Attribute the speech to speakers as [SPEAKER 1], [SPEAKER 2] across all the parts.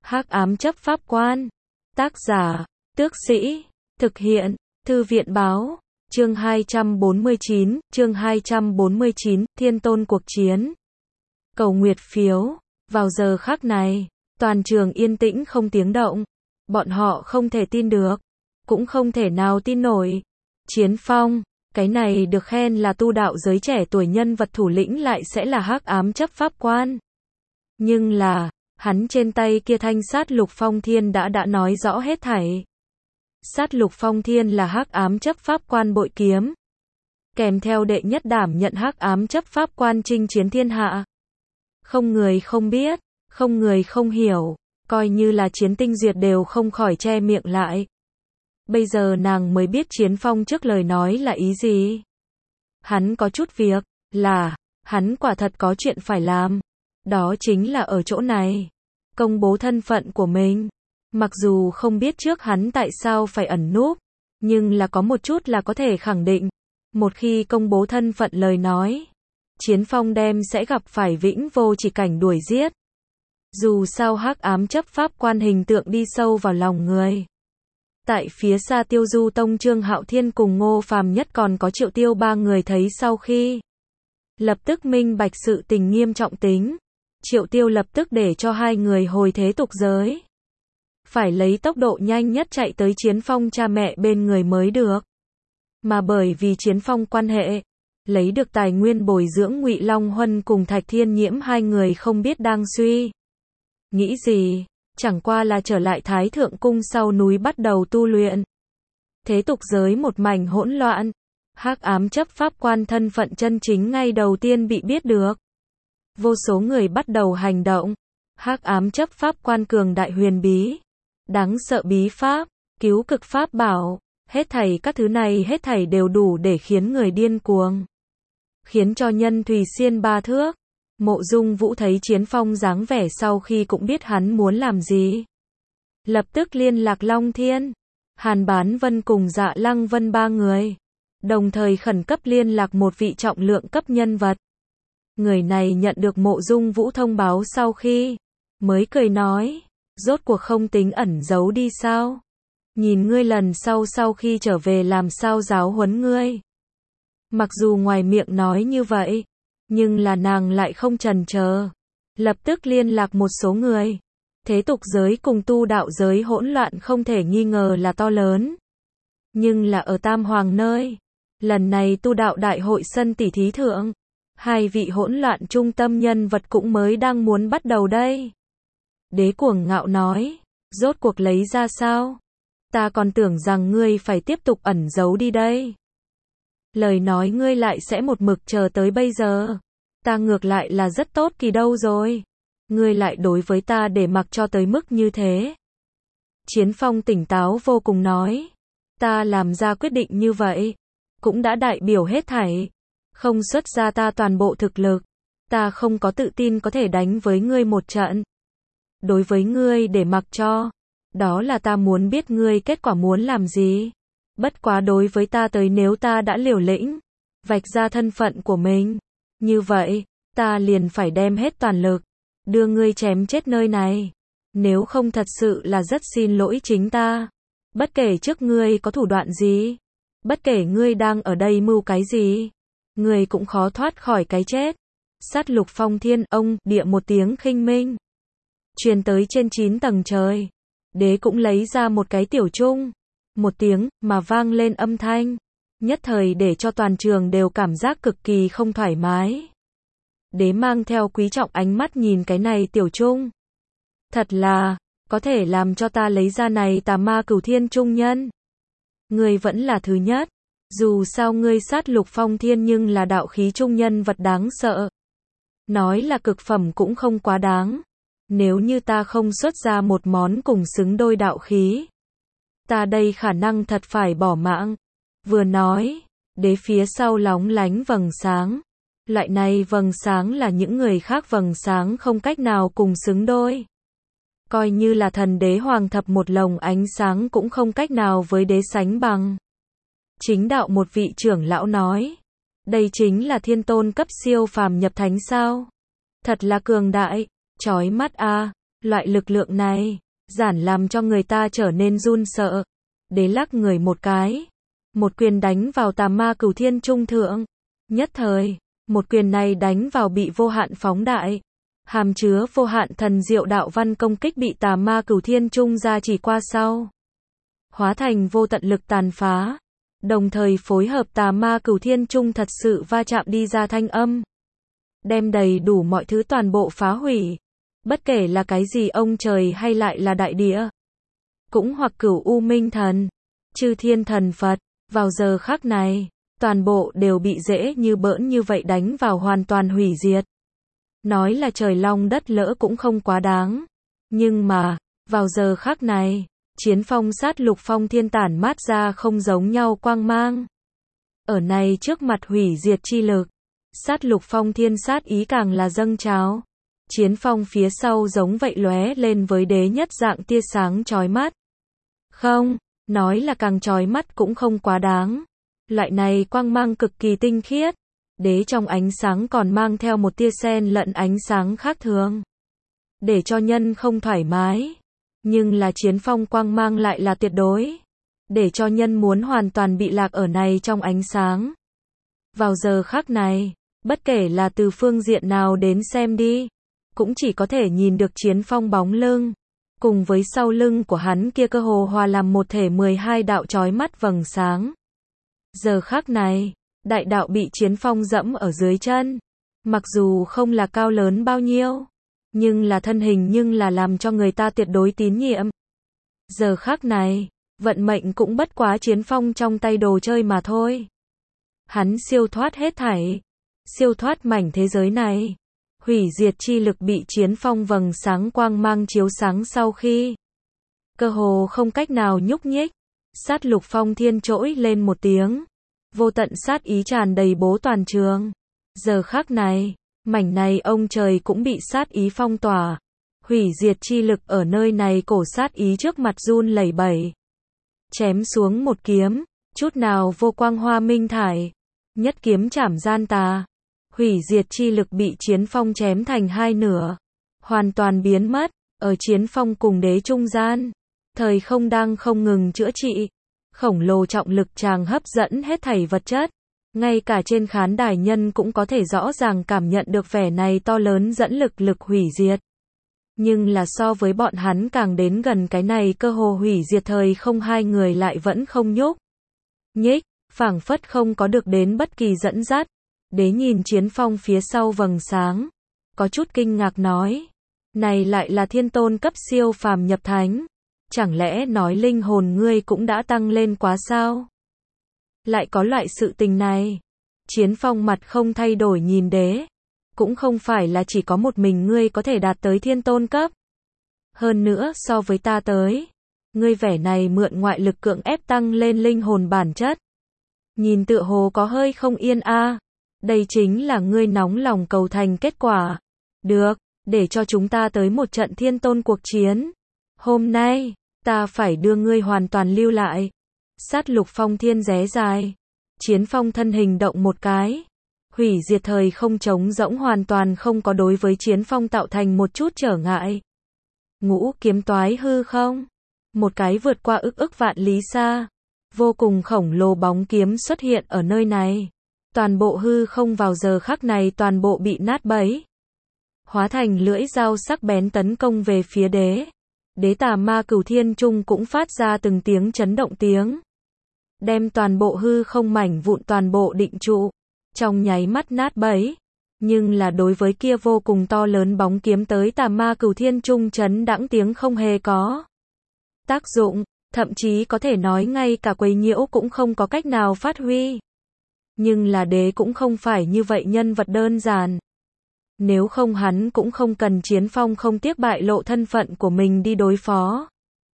[SPEAKER 1] Hắc ám chấp pháp quan. Tác giả, Tước Sĩ. Thực hiện, Thư viện báo. Chương 249, Thiên Tôn cuộc chiến. Cầu nguyệt phiếu. Vào giờ khắc này, toàn trường yên tĩnh không tiếng động. Bọn họ không thể tin được, cũng không thể nào tin nổi. Chiến Phong, cái này được khen là tu đạo giới trẻ tuổi nhân vật thủ lĩnh lại sẽ là hắc ám chấp pháp quan. Nhưng là, hắn trên tay kia thanh sát lục phong thiên đã nói rõ hết thảy. Sát lục phong thiên là hắc ám chấp pháp quan bội kiếm, kèm theo đệ nhất đảm nhận hắc ám chấp pháp quan chinh chiến thiên hạ. Không người không biết, không người không hiểu, coi như là Chiến Tinh Duyệt đều không khỏi che miệng lại. Bây giờ nàng mới biết Chiến Phong trước lời nói là ý gì. Hắn có chút việc, là, hắn quả thật có chuyện phải làm. Đó chính là ở chỗ này, công bố thân phận của mình. Mặc dù không biết trước hắn tại sao phải ẩn núp, nhưng là có một chút là có thể khẳng định. Một khi công bố thân phận lời nói, Chiến Phong đem sẽ gặp phải vĩnh vô chỉ cảnh đuổi giết. Dù sao hắc ám chấp pháp quan hình tượng đi sâu vào lòng người. Tại phía xa Tiêu Du Tông Trương Hạo Thiên cùng Ngô Phàm Nhất còn có Triệu Tiêu ba người thấy sau khi lập tức minh bạch sự tình nghiêm trọng tính. Triệu Tiêu lập tức để cho hai người hồi thế tục giới, phải lấy tốc độ nhanh nhất chạy tới Chiến Phong cha mẹ bên người mới được. Mà bởi vì Chiến Phong quan hệ, lấy được tài nguyên bồi dưỡng Ngụy Long Huân cùng Thạch Thiên Nhiễm hai người không biết đang suy nghĩ gì, chẳng qua là trở lại Thái Thượng Cung sau núi bắt đầu tu luyện. Thế tục giới một mảnh hỗn loạn, hắc ám chấp pháp quan thân phận chân chính ngay đầu tiên bị biết được. Vô số người bắt đầu hành động. Hắc ám chấp pháp quan cường đại huyền bí, đáng sợ bí pháp, cứu cực pháp bảo, hết thảy các thứ này hết thảy đều đủ để khiến người điên cuồng, khiến cho nhân thùy xiên ba thước. Mộ Dung Vũ thấy Chiến Phong dáng vẻ sau khi cũng biết hắn muốn làm gì. Lập tức liên lạc Long Thiên, Hàn Bán Vân cùng Dạ Lăng Vân ba người, đồng thời khẩn cấp liên lạc một vị trọng lượng cấp nhân vật. Người này nhận được Mộ Dung Vũ thông báo sau khi, mới cười nói, rốt cuộc không tính ẩn giấu đi sao? Nhìn ngươi lần sau khi trở về làm sao giáo huấn ngươi. Mặc dù ngoài miệng nói như vậy, nhưng là nàng lại không chần chờ, lập tức liên lạc một số người. Thế tục giới cùng tu đạo giới hỗn loạn không thể nghi ngờ là to lớn. Nhưng là ở Tam Hoàng nơi, lần này tu đạo đại hội sân tỷ thí thượng, hai vị hỗn loạn trung tâm nhân vật cũng mới đang muốn bắt đầu đây. Đế Cuồng ngạo nói, rốt cuộc lấy ra sao? Ta còn tưởng rằng ngươi phải tiếp tục ẩn giấu đi đây. Lời nói ngươi lại sẽ một mực chờ tới bây giờ. Ta ngược lại là rất tốt kỳ đâu rồi. Ngươi lại đối với ta để mặc cho tới mức như thế. Chiến Phong tỉnh táo vô cùng nói. Ta làm ra quyết định như vậy, cũng đã đại biểu hết thảy. Không xuất ra ta toàn bộ thực lực. Ta không có tự tin có thể đánh với ngươi một trận. Đối với ngươi để mặc cho, đó là ta muốn biết ngươi kết quả muốn làm gì. Bất quá đối với ta tới nếu ta đã liều lĩnh, vạch ra thân phận của mình, như vậy, ta liền phải đem hết toàn lực, đưa ngươi chém chết nơi này. Nếu không thật sự là rất xin lỗi chính ta. Bất kể trước ngươi có thủ đoạn gì, bất kể ngươi đang ở đây mưu cái gì, ngươi cũng khó thoát khỏi cái chết. Sát lục phong thiên, ông, địa một tiếng khinh minh, truyền tới trên 9 tầng trời. Đế cũng lấy ra một cái tiểu chung, một tiếng, mà vang lên âm thanh. Nhất thời để cho toàn trường đều cảm giác cực kỳ không thoải mái. Đế mang theo quý trọng ánh mắt nhìn cái này tiểu chung. Thật là, có thể làm cho ta lấy ra này tà ma cửu thiên trung nhân. Ngươi vẫn là thứ nhất. Dù sao ngươi sát lục phong thiên nhưng là đạo khí trung nhân vật đáng sợ. Nói là cực phẩm cũng không quá đáng. Nếu như ta không xuất ra một món cùng xứng đôi đạo khí, ta đây khả năng thật phải bỏ mạng. Vừa nói, đế phía sau lóng lánh vầng sáng. Loại này vầng sáng là những người khác vầng sáng không cách nào cùng xứng đôi. Coi như là thần đế hoàng thập một lồng ánh sáng cũng không cách nào với đế sánh bằng. Chính đạo một vị trưởng lão nói, đây chính là thiên tôn cấp siêu phàm nhập thánh sao? Thật là cường đại, chói mắt a. Loại lực lượng này, giản làm cho người ta trở nên run sợ. Đế lắc người một cái, một quyền đánh vào tà ma Cửu Thiên Trung thượng. Nhất thời, một quyền này đánh vào bị vô hạn phóng đại, hàm chứa vô hạn thần diệu đạo văn công kích bị tà ma Cửu Thiên Trung ra chỉ qua sau, hóa thành vô tận lực tàn phá, đồng thời phối hợp tà ma Cửu Thiên Trung thật sự va chạm đi ra thanh âm, đem đầy đủ mọi thứ toàn bộ phá hủy, bất kể là cái gì ông trời hay lại là đại địa, cũng hoặc Cửu U Minh Thần, Chư Thiên Thần Phật, vào giờ khắc này, toàn bộ đều bị dễ như bỡn như vậy đánh vào hoàn toàn hủy diệt. Nói là trời long đất lỡ cũng không quá đáng, nhưng mà, vào giờ khắc này, chiến phong sát lục phong thiên tản mát ra không giống nhau quang mang. Ở này trước mặt hủy diệt chi lực, sát lục phong thiên sát ý càng là dâng trào. Chiến phong phía sau giống vậy lóe lên với đế nhất dạng tia sáng chói mắt. Không, nói là càng chói mắt cũng không quá đáng. Loại này quang mang cực kỳ tinh khiết. Đế trong ánh sáng còn mang theo một tia sen lẫn ánh sáng khác thường, để cho nhân không thoải mái. Nhưng là chiến phong quang mang lại là tuyệt đối, để cho nhân muốn hoàn toàn bị lạc ở này trong ánh sáng. Vào giờ khắc này, bất kể là từ phương diện nào đến xem đi, cũng chỉ có thể nhìn được chiến phong bóng lưng, cùng với sau lưng của hắn kia cơ hồ hòa làm một thể 12 đạo chói mắt vầng sáng. Giờ khắc này, đại đạo bị chiến phong dẫm ở dưới chân, mặc dù không là cao lớn bao nhiêu, nhưng là thân hình nhưng là làm cho người ta tuyệt đối tín nhiệm. Giờ khắc này, vận mệnh cũng bất quá chiến phong trong tay đồ chơi mà thôi. Hắn siêu thoát hết thảy, siêu thoát mảnh thế giới này. Hủy diệt chi lực bị chiến phong vầng sáng quang mang chiếu sáng sau khi cơ hồ không cách nào nhúc nhích, sát lục phong thiên trỗi lên một tiếng, vô tận sát ý tràn đầy bố toàn trường. Giờ khắc này, mảnh này ông trời cũng bị sát ý phong tỏa, hủy diệt chi lực ở nơi này cổ sát ý trước mặt run lẩy bẩy. Chém xuống một kiếm, chút nào vô quang hoa minh thải, nhất kiếm chảm gian tà. Hủy diệt chi lực bị chiến phong chém thành hai nửa, hoàn toàn biến mất, ở chiến phong cùng đế trung gian. Thời không đang không ngừng chữa trị, khổng lồ trọng lực tràng hấp dẫn hết thảy vật chất. Ngay cả trên khán đài nhân cũng có thể rõ ràng cảm nhận được vẻ này to lớn dẫn lực hủy diệt. Nhưng là so với bọn hắn càng đến gần cái này cơ hồ hủy diệt thời không, hai người lại vẫn không nhúc nhích, phảng phất không có được đến bất kỳ dẫn dắt. Đế nhìn chiến phong phía sau vầng sáng, có chút kinh ngạc nói, này lại là thiên tôn cấp siêu phàm nhập thánh, chẳng lẽ nói linh hồn ngươi cũng đã tăng lên quá sao? Lại có loại sự tình này. Chiến phong mặt không thay đổi nhìn đế, cũng không phải là chỉ có một mình ngươi có thể đạt tới thiên tôn cấp. Hơn nữa so với ta tới, ngươi vẻ này mượn ngoại lực cưỡng ép tăng lên linh hồn bản chất. Nhìn tựa hồ có hơi không yên a. Đây chính là ngươi nóng lòng cầu thành kết quả. Được, để cho chúng ta tới một trận thiên tôn cuộc chiến. Hôm nay, ta phải đưa ngươi hoàn toàn lưu lại. Sát lục phong thiên ré dài. Chiến phong thân hình động một cái. Hủy diệt thời không trống rỗng hoàn toàn không có đối với chiến phong tạo thành một chút trở ngại. Ngũ kiếm toái hư không? Một cái vượt qua ức vạn lý xa. Vô cùng khổng lồ bóng kiếm xuất hiện ở nơi này. Toàn bộ hư không vào giờ khắc này toàn bộ bị nát bấy. Hóa thành lưỡi dao sắc bén tấn công về phía đế. Đế tà ma Cửu Thiên Trung cũng phát ra từng tiếng chấn động tiếng. Đem toàn bộ hư không mảnh vụn toàn bộ định trụ. Trong nháy mắt nát bấy. Nhưng là đối với kia vô cùng to lớn bóng kiếm tới tà ma Cửu Thiên Trung chấn đãng tiếng không hề có tác dụng. Thậm chí có thể nói ngay cả quấy nhiễu cũng không có cách nào phát huy. Nhưng là đế cũng không phải như vậy nhân vật đơn giản. Nếu không hắn cũng không cần chiến phong không tiếc bại lộ thân phận của mình đi đối phó.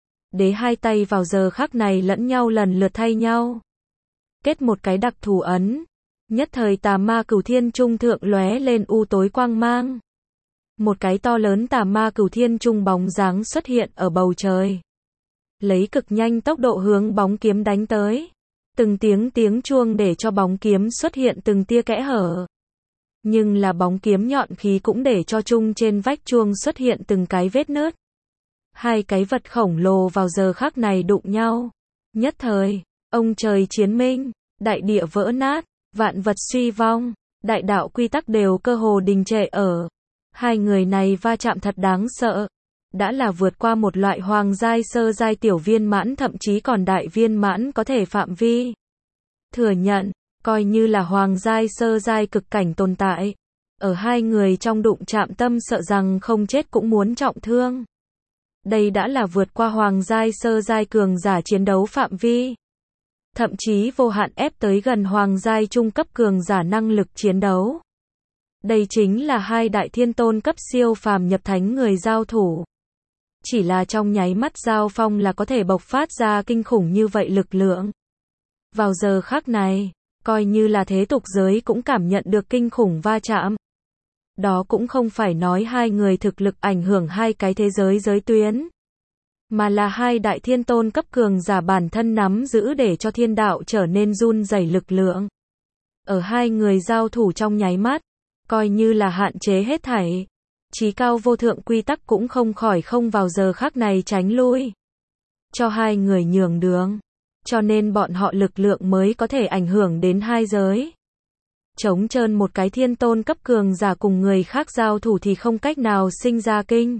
[SPEAKER 1] Đế hai tay vào giờ khắc này lẫn nhau lần lượt thay nhau. Kết một cái đặc thù ấn. Nhất thời tà ma Cửu Thiên Trung thượng lóe lên u tối quang mang. Một cái to lớn tà ma Cửu Thiên Trung bóng dáng xuất hiện ở bầu trời. Lấy cực nhanh tốc độ hướng bóng kiếm đánh tới. Từng tiếng chuông để cho bóng kiếm xuất hiện từng tia kẽ hở. Nhưng là bóng kiếm nhọn khí cũng để cho chung trên vách chuông xuất hiện từng cái vết nứt. Hai cái vật khổng lồ vào giờ khắc này đụng nhau. Nhất thời, ông trời chiến minh, đại địa vỡ nát, vạn vật suy vong, đại đạo quy tắc đều cơ hồ đình trệ ở. Hai người này va chạm thật đáng sợ. Đã là vượt qua một loại hoàng giai, sơ giai, tiểu viên mãn, thậm chí còn đại viên mãn có thể phạm vi. Thừa nhận, coi như là hoàng giai, sơ giai cực cảnh tồn tại. Ở hai người trong đụng chạm tâm sợ rằng không chết cũng muốn trọng thương. Đây đã là vượt qua hoàng giai, sơ giai cường giả chiến đấu phạm vi. Thậm chí vô hạn ép tới gần hoàng giai trung cấp cường giả năng lực chiến đấu. Đây chính là hai đại thiên tôn cấp siêu phàm nhập thánh người giao thủ. Chỉ là trong nháy mắt giao phong là có thể bộc phát ra kinh khủng như vậy lực lượng. Vào giờ khắc này, coi như là thế tục giới cũng cảm nhận được kinh khủng va chạm. Đó cũng không phải nói hai người thực lực ảnh hưởng hai cái thế giới giới tuyến, mà là hai đại thiên tôn cấp cường giả bản thân nắm giữ để cho thiên đạo trở nên run rẩy lực lượng. Ở hai người giao thủ trong nháy mắt, coi như là hạn chế hết thảy. Chí cao vô thượng quy tắc cũng không khỏi không vào giờ khắc này tránh lui. Cho hai người nhường đường. Cho nên bọn họ lực lượng mới có thể ảnh hưởng đến hai giới. Trống trơn một cái thiên tôn cấp cường giả cùng người khác giao thủ thì không cách nào sinh ra kinh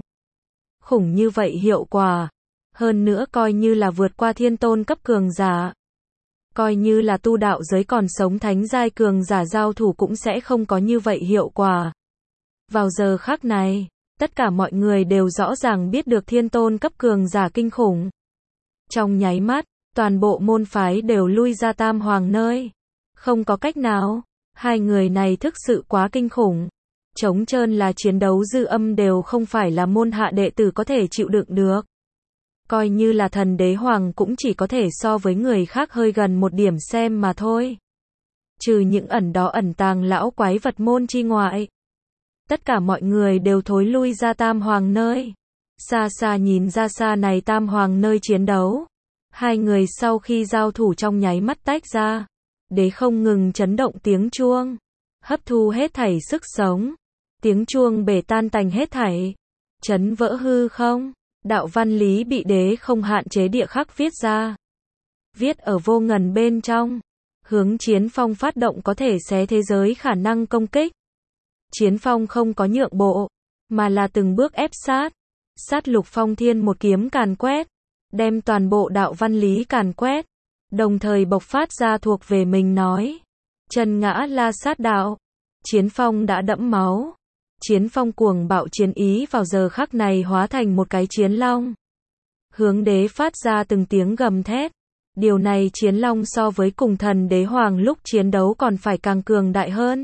[SPEAKER 1] khủng như vậy hiệu quả. Hơn nữa coi như là vượt qua thiên tôn cấp cường giả. Coi như là tu đạo giới còn sống thánh giai cường giả giao thủ cũng sẽ không có như vậy hiệu quả. Vào giờ khắc này, tất cả mọi người đều rõ ràng biết được thiên tôn cấp cường giả kinh khủng. Trong nháy mắt, toàn bộ môn phái đều lui ra Tam Hoàng nơi. Không có cách nào, hai người này thực sự quá kinh khủng. Trống trơn là chiến đấu dư âm đều không phải là môn hạ đệ tử có thể chịu đựng được. Coi như là thần đế hoàng cũng chỉ có thể so với người khác hơi gần một điểm xem mà thôi. Trừ những ẩn tàng lão quái vật môn chi ngoại. Tất cả mọi người đều thối lui ra Tam Hoàng nơi. Xa xa nhìn ra xa này Tam Hoàng nơi chiến đấu. Hai người sau khi giao thủ trong nháy mắt tách ra. Đế không ngừng chấn động tiếng chuông. Hấp thu hết thảy sức sống. Tiếng chuông bể tan tành hết thảy. Chấn vỡ hư không. Đạo văn lý bị đế không hạn chế địa khắc viết ra. Viết ở vô ngần bên trong. Hướng Chiến Phong phát động có thể xé thế giới khả năng công kích. Chiến Phong không có nhượng bộ, mà là từng bước ép sát. Sát lục phong thiên một kiếm càn quét. Đem toàn bộ đạo văn lý càn quét. Đồng thời bộc phát ra thuộc về mình nói. Chân ngã la sát đạo. Chiến Phong đã đẫm máu. Chiến Phong cuồng bạo chiến ý vào giờ khắc này hóa thành một cái chiến long. Hướng đế phát ra từng tiếng gầm thét. Điều này chiến long so với cùng thần đế hoàng lúc chiến đấu còn phải càng cường đại hơn.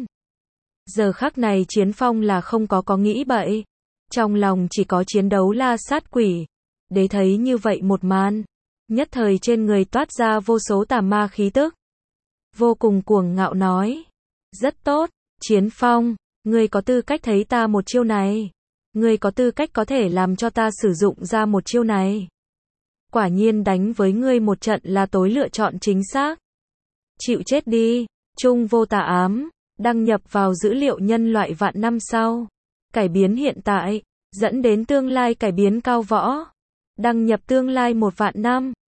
[SPEAKER 1] Giờ khắc này Chiến Phong là không có nghĩ bậy. Trong lòng chỉ có chiến đấu la sát quỷ. Đế thấy như vậy một màn. Nhất thời trên người toát ra vô số tà ma khí tức. Vô cùng cuồng ngạo nói. Rất tốt, Chiến Phong. Ngươi có tư cách thấy ta một chiêu này. Ngươi có tư cách có thể làm cho ta sử dụng ra một chiêu này. Quả nhiên đánh với ngươi một trận là tối lựa chọn chính xác. Chịu chết đi. Trung vô tà ám. Đăng nhập vào dữ liệu nhân loại vạn năm sau. Cải biến hiện tại. Dẫn đến tương lai cải biến cao võ. Đăng nhập tương lai 1 vạn năm.